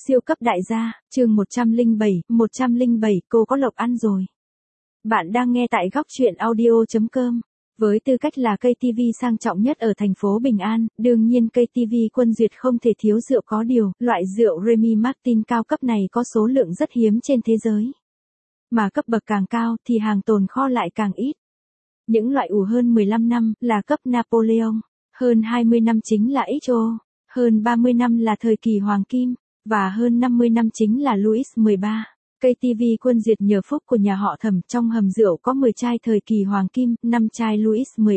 Siêu cấp đại gia, chương 107, cô có lộc ăn rồi. Bạn đang nghe tại góc truyện audio.com. Với tư cách là cây TV sang trọng nhất ở thành phố Bình An, đương nhiên cây TV Quân Duyệt không thể thiếu rượu có điều, loại rượu Remy Martin cao cấp này có số lượng rất hiếm trên thế giới. Mà cấp bậc càng cao thì hàng tồn kho lại càng ít. Những loại ủ hơn 15 năm là cấp Napoleon, hơn 20 năm chính là XO, hơn 30 năm là thời kỳ Hoàng Kim, và hơn 50 năm chính là Louis XIII. Cây TV Quân Duyệt nhờ phúc của nhà họ Thẩm, trong hầm rượu có 10 chai thời kỳ Hoàng Kim, 5 chai Louis XIII.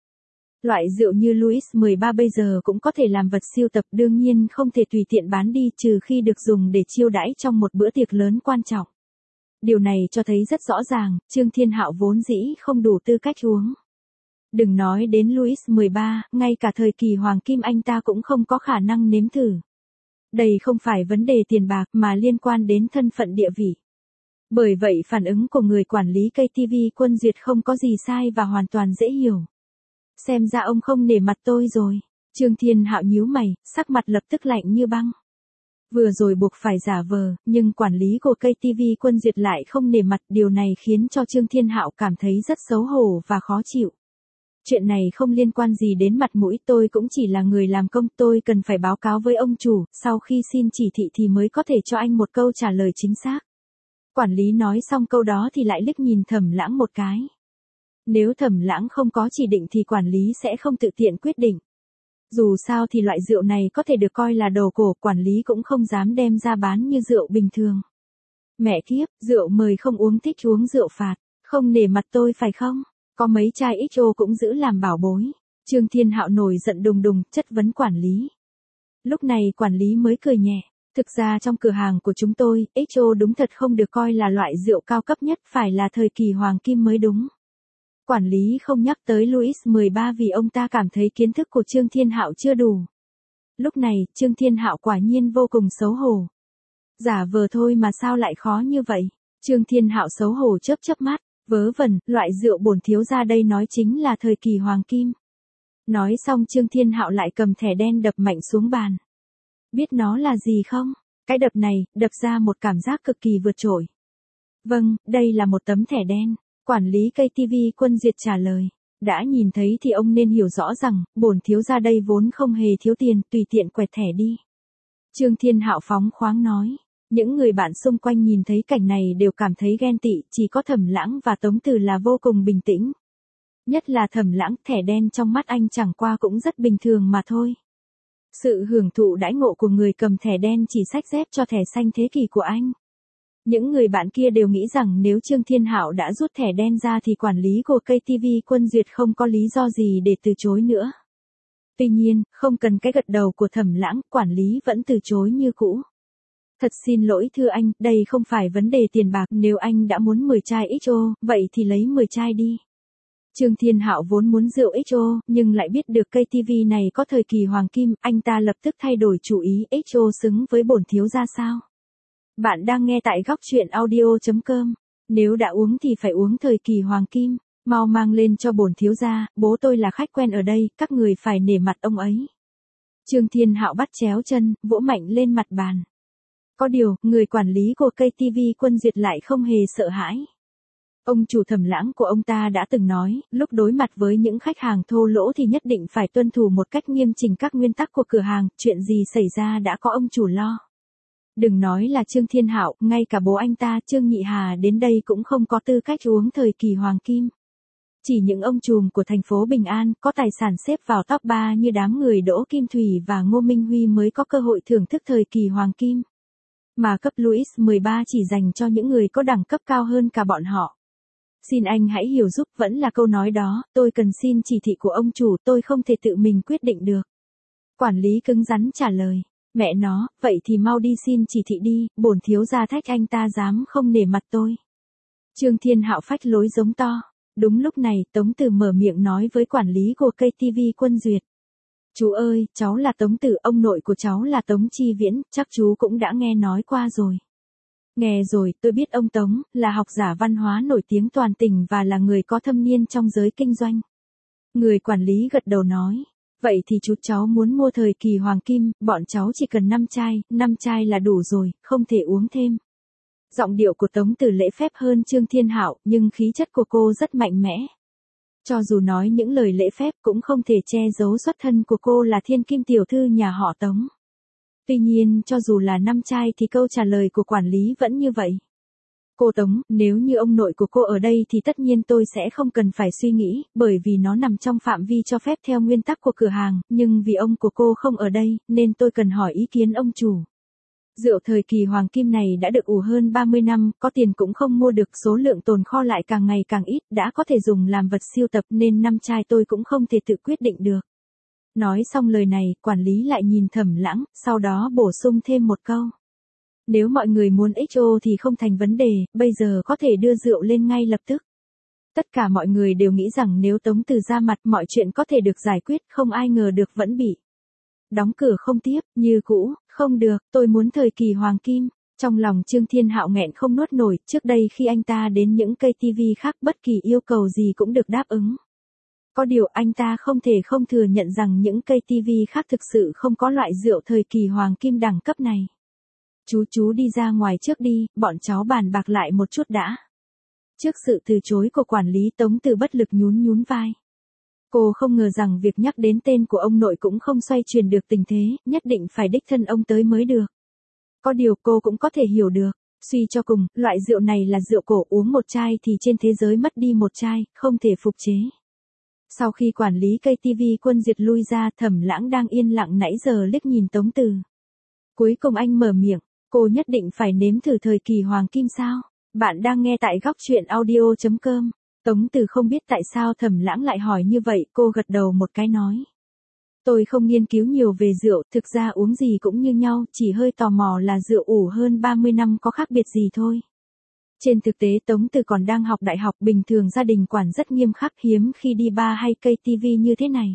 Loại rượu như Louis XIII bây giờ cũng có thể làm vật sưu tập, đương nhiên không thể tùy tiện bán đi trừ khi được dùng để chiêu đãi trong một bữa tiệc lớn quan trọng. Điều này cho thấy rất rõ ràng, Trương Thiên Hạo vốn dĩ không đủ tư cách uống. Đừng nói đến Louis XIII, ngay cả thời kỳ Hoàng Kim anh ta cũng không có khả năng nếm thử. Đây không phải vấn đề tiền bạc mà liên quan đến thân phận địa vị. Bởi vậy phản ứng của người quản lý cây TV Quân Duyệt không có gì sai và hoàn toàn dễ hiểu. Xem ra ông không nể mặt tôi rồi. Trương Thiên Hạo nhíu mày, sắc mặt lập tức lạnh như băng. Vừa rồi buộc phải giả vờ, nhưng quản lý của cây TV Quân Duyệt lại không nể mặt, điều này khiến cho Trương Thiên Hạo cảm thấy rất xấu hổ và khó chịu. Chuyện này không liên quan gì đến mặt mũi, tôi cũng chỉ là người làm công, tôi cần phải báo cáo với ông chủ, sau khi xin chỉ thị thì mới có thể cho anh một câu trả lời chính xác. Quản lý nói xong câu đó thì lại liếc nhìn Thẩm Lãng một cái. Nếu Thẩm Lãng không có chỉ định thì quản lý sẽ không tự tiện quyết định. Dù sao thì loại rượu này có thể được coi là đồ cổ, quản lý cũng không dám đem ra bán như rượu bình thường. Mẹ kiếp, rượu mời không uống, thích uống rượu phạt, không nể mặt tôi phải không? Có mấy chai XO cũng giữ làm bảo bối. Trương Thiên Hạo nổi giận đùng đùng, chất vấn quản lý. Lúc này quản lý mới cười nhẹ. Thực ra trong cửa hàng của chúng tôi, XO đúng thật không được coi là loại rượu cao cấp nhất, phải là thời kỳ Hoàng Kim mới đúng. Quản lý không nhắc tới Louis XIII vì ông ta cảm thấy kiến thức của Trương Thiên Hạo chưa đủ. Lúc này, Trương Thiên Hạo quả nhiên vô cùng xấu hổ. Giả vờ thôi mà sao lại khó như vậy? Trương Thiên Hạo xấu hổ chớp chớp mắt. Vớ vẩn, loại rượu bổn thiếu gia đây nói chính là thời kỳ Hoàng Kim. Nói xong Trương Thiên Hạo lại cầm thẻ đen đập mạnh xuống bàn. Biết nó là gì không? Cái đập này, đập ra một cảm giác cực kỳ vượt trội. Vâng, đây là một tấm thẻ đen. Quản lý cây TV Quân Duyệt trả lời. Đã nhìn thấy thì ông nên hiểu rõ rằng, bổn thiếu gia đây vốn không hề thiếu tiền, tùy tiện quẹt thẻ đi. Trương Thiên Hạo phóng khoáng nói. Những người bạn xung quanh nhìn thấy cảnh này đều cảm thấy ghen tị, chỉ có Thẩm Lãng và Tống Từ là vô cùng bình tĩnh. Nhất là Thẩm Lãng, thẻ đen trong mắt anh chẳng qua cũng rất bình thường mà thôi. Sự hưởng thụ đãi ngộ của người cầm thẻ đen chỉ xách dép cho thẻ xanh thế kỷ của anh. Những người bạn kia đều nghĩ rằng nếu Trương Thiên Hạo đã rút thẻ đen ra thì quản lý của cây TV Quân Duyệt không có lý do gì để từ chối nữa. Tuy nhiên, không cần cái gật đầu của Thẩm Lãng, quản lý vẫn từ chối như cũ. Thật xin lỗi thưa anh, đây không phải vấn đề tiền bạc, nếu anh đã muốn 10 chai XO, vậy thì lấy 10 chai đi. Trương Thiên Hạo vốn muốn rượu XO, nhưng lại biết được cây TV này có thời kỳ Hoàng Kim, anh ta lập tức thay đổi chủ ý, XO xứng với bổn thiếu gia sao? Bạn đang nghe tại góc truyện audio.com. Nếu đã uống thì phải uống thời kỳ Hoàng Kim, mau mang lên cho bổn thiếu gia, bố tôi là khách quen ở đây, các người phải nể mặt ông ấy. Trương Thiên Hạo bắt chéo chân, vỗ mạnh lên mặt bàn. Có điều, người quản lý của cây TV Quân Duyệt lại không hề sợ hãi. Ông chủ Thẩm Lãng của ông ta đã từng nói, lúc đối mặt với những khách hàng thô lỗ thì nhất định phải tuân thủ một cách nghiêm chỉnh các nguyên tắc của cửa hàng, chuyện gì xảy ra đã có ông chủ lo. Đừng nói là Trương Thiên Hạo, ngay cả bố anh ta, Trương Nhị Hà đến đây cũng không có tư cách uống thời kỳ Hoàng Kim. Chỉ những ông trùm của thành phố Bình An, có tài sản xếp vào top 3 như đám người Đỗ Kim Thủy và Ngô Minh Huy mới có cơ hội thưởng thức thời kỳ Hoàng Kim. Mà cấp Louis XIII chỉ dành cho những người có đẳng cấp cao hơn cả bọn họ. Xin anh hãy hiểu giúp, vẫn là câu nói đó, tôi cần xin chỉ thị của ông chủ, tôi không thể tự mình quyết định được. Quản lý cứng rắn trả lời, mẹ nó, vậy thì mau đi xin chỉ thị đi, bổn thiếu gia thách anh ta dám không nể mặt tôi. Trương Thiên Hạo phách lối giống to. Đúng lúc này, Tống Từ mở miệng nói với quản lý của cây TV Quân Duyệt. Chú ơi, cháu là Tống Từ, ông nội của cháu là Tống Chi Viễn, chắc chú cũng đã nghe nói qua rồi. Nghe rồi, tôi biết ông Tống, là học giả văn hóa nổi tiếng toàn tỉnh và là người có thâm niên trong giới kinh doanh. Người quản lý gật đầu nói, Vậy thì chú cháu muốn mua thời kỳ hoàng kim, bọn cháu chỉ cần 5 chai là đủ rồi, không thể uống thêm. Giọng điệu của Tống Từ lễ phép hơn Trương Thiên Hạo, nhưng khí chất của cô rất mạnh mẽ. Cho dù nói những lời lễ phép cũng không thể che giấu xuất thân của cô là thiên kim tiểu thư nhà họ Tống. Tuy nhiên cho dù là 5 chai thì câu trả lời của quản lý vẫn như vậy. Cô Tống, nếu như ông nội của cô ở đây thì tất nhiên tôi sẽ không cần phải suy nghĩ, bởi vì nó nằm trong phạm vi cho phép theo nguyên tắc của cửa hàng, nhưng vì ông của cô không ở đây, nên tôi cần hỏi ý kiến ông chủ. Rượu thời kỳ hoàng kim này đã được ủ hơn 30 năm, có tiền cũng không mua được, số lượng tồn kho lại càng ngày càng ít, đã có thể dùng làm vật sưu tập nên 5 chai tôi cũng không thể tự quyết định được. Nói xong lời này, quản lý lại nhìn Thẩm Lãng, sau đó bổ sung thêm một câu. Nếu mọi người muốn XO thì không thành vấn đề, bây giờ có thể đưa rượu lên ngay lập tức. Tất cả mọi người đều nghĩ rằng nếu Tống Từ ra mặt mọi chuyện có thể được giải quyết, không ai ngờ được vẫn bị đóng cửa không tiếp, như cũ, không được, tôi muốn thời kỳ hoàng kim. Trong lòng Trương Thiên Hạo nghẹn không nuốt nổi, trước đây khi anh ta đến những cây TV khác bất kỳ yêu cầu gì cũng được đáp ứng. Có điều anh ta không thể không thừa nhận rằng những cây TV khác thực sự không có loại rượu thời kỳ hoàng kim đẳng cấp này. Chú đi ra ngoài trước đi, bọn cháu bàn bạc lại một chút đã. Trước sự từ chối của quản lý, Tống Từ bất lực nhún vai. Cô không ngờ rằng việc nhắc đến tên của ông nội cũng không xoay chuyển được tình thế, nhất định phải đích thân ông tới mới được. Có điều cô cũng có thể hiểu được, suy cho cùng, loại rượu này là rượu cổ, uống một chai thì trên thế giới mất đi một chai, không thể phục chế. Sau khi quản lý cây TV Quân Diệt lui ra, Thẩm Lãng đang yên lặng nãy giờ liếc nhìn Tống Từ. Cuối cùng anh mở miệng, cô nhất định phải nếm thử thời kỳ hoàng kim sao? Bạn đang nghe tại góc truyện audio.com. Tống Từ không biết tại sao Thẩm Lãng lại hỏi như vậy, cô gật đầu một cái nói. Tôi không nghiên cứu nhiều về rượu, thực ra uống gì cũng như nhau, chỉ hơi tò mò là rượu ủ hơn 30 năm có khác biệt gì thôi. Trên thực tế Tống Từ còn đang học đại học, bình thường gia đình quản rất nghiêm khắc, hiếm khi đi bar hay cây TV như thế này.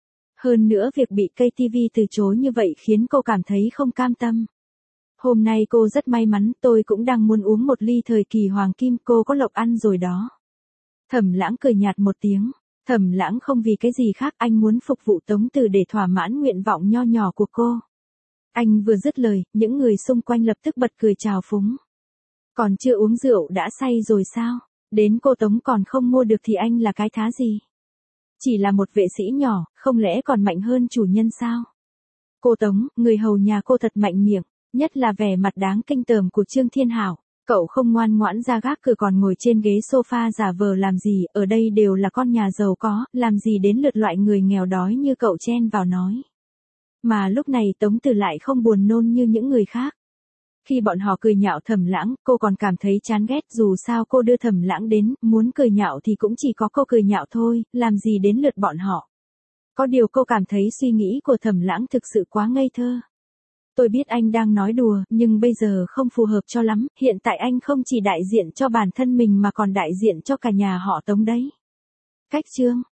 Hơn nữa việc bị cây TV từ chối như vậy khiến cô cảm thấy không cam tâm. Hôm nay cô rất may mắn, tôi cũng đang muốn uống một ly thời kỳ hoàng kim, cô có lộc ăn rồi đó. Thẩm Lãng cười nhạt một tiếng. Thẩm Lãng không vì cái gì khác, anh muốn phục vụ Tống Từ để thỏa mãn nguyện vọng nho nhỏ của cô. Anh vừa dứt lời, những người xung quanh lập tức bật cười chào phúng. Còn chưa uống rượu đã say rồi sao? Đến cô Tống còn không mua được thì anh là cái thá gì? Chỉ là một vệ sĩ nhỏ, không lẽ còn mạnh hơn chủ nhân sao? Cô Tống, người hầu nhà cô thật mạnh miệng, nhất là vẻ mặt đáng kinh tởm của Trương Thiên Hạo. Cậu không ngoan ngoãn ra gác cửa còn ngồi trên ghế sofa giả vờ làm gì, ở đây đều là con nhà giàu có, làm gì đến lượt loại người nghèo đói như cậu chen vào nói. Mà lúc này Tống Từ lại không buồn nôn như những người khác. Khi bọn họ cười nhạo Thẩm Lãng, cô còn cảm thấy chán ghét, dù sao cô đưa Thẩm Lãng đến, muốn cười nhạo thì cũng chỉ có cô cười nhạo thôi, làm gì đến lượt bọn họ. Có điều cô cảm thấy suy nghĩ của Thẩm Lãng thực sự quá ngây thơ. Tôi biết anh đang nói đùa, nhưng bây giờ không phù hợp cho lắm, hiện tại anh không chỉ đại diện cho bản thân mình mà còn đại diện cho cả nhà họ Tống đấy. Cách chương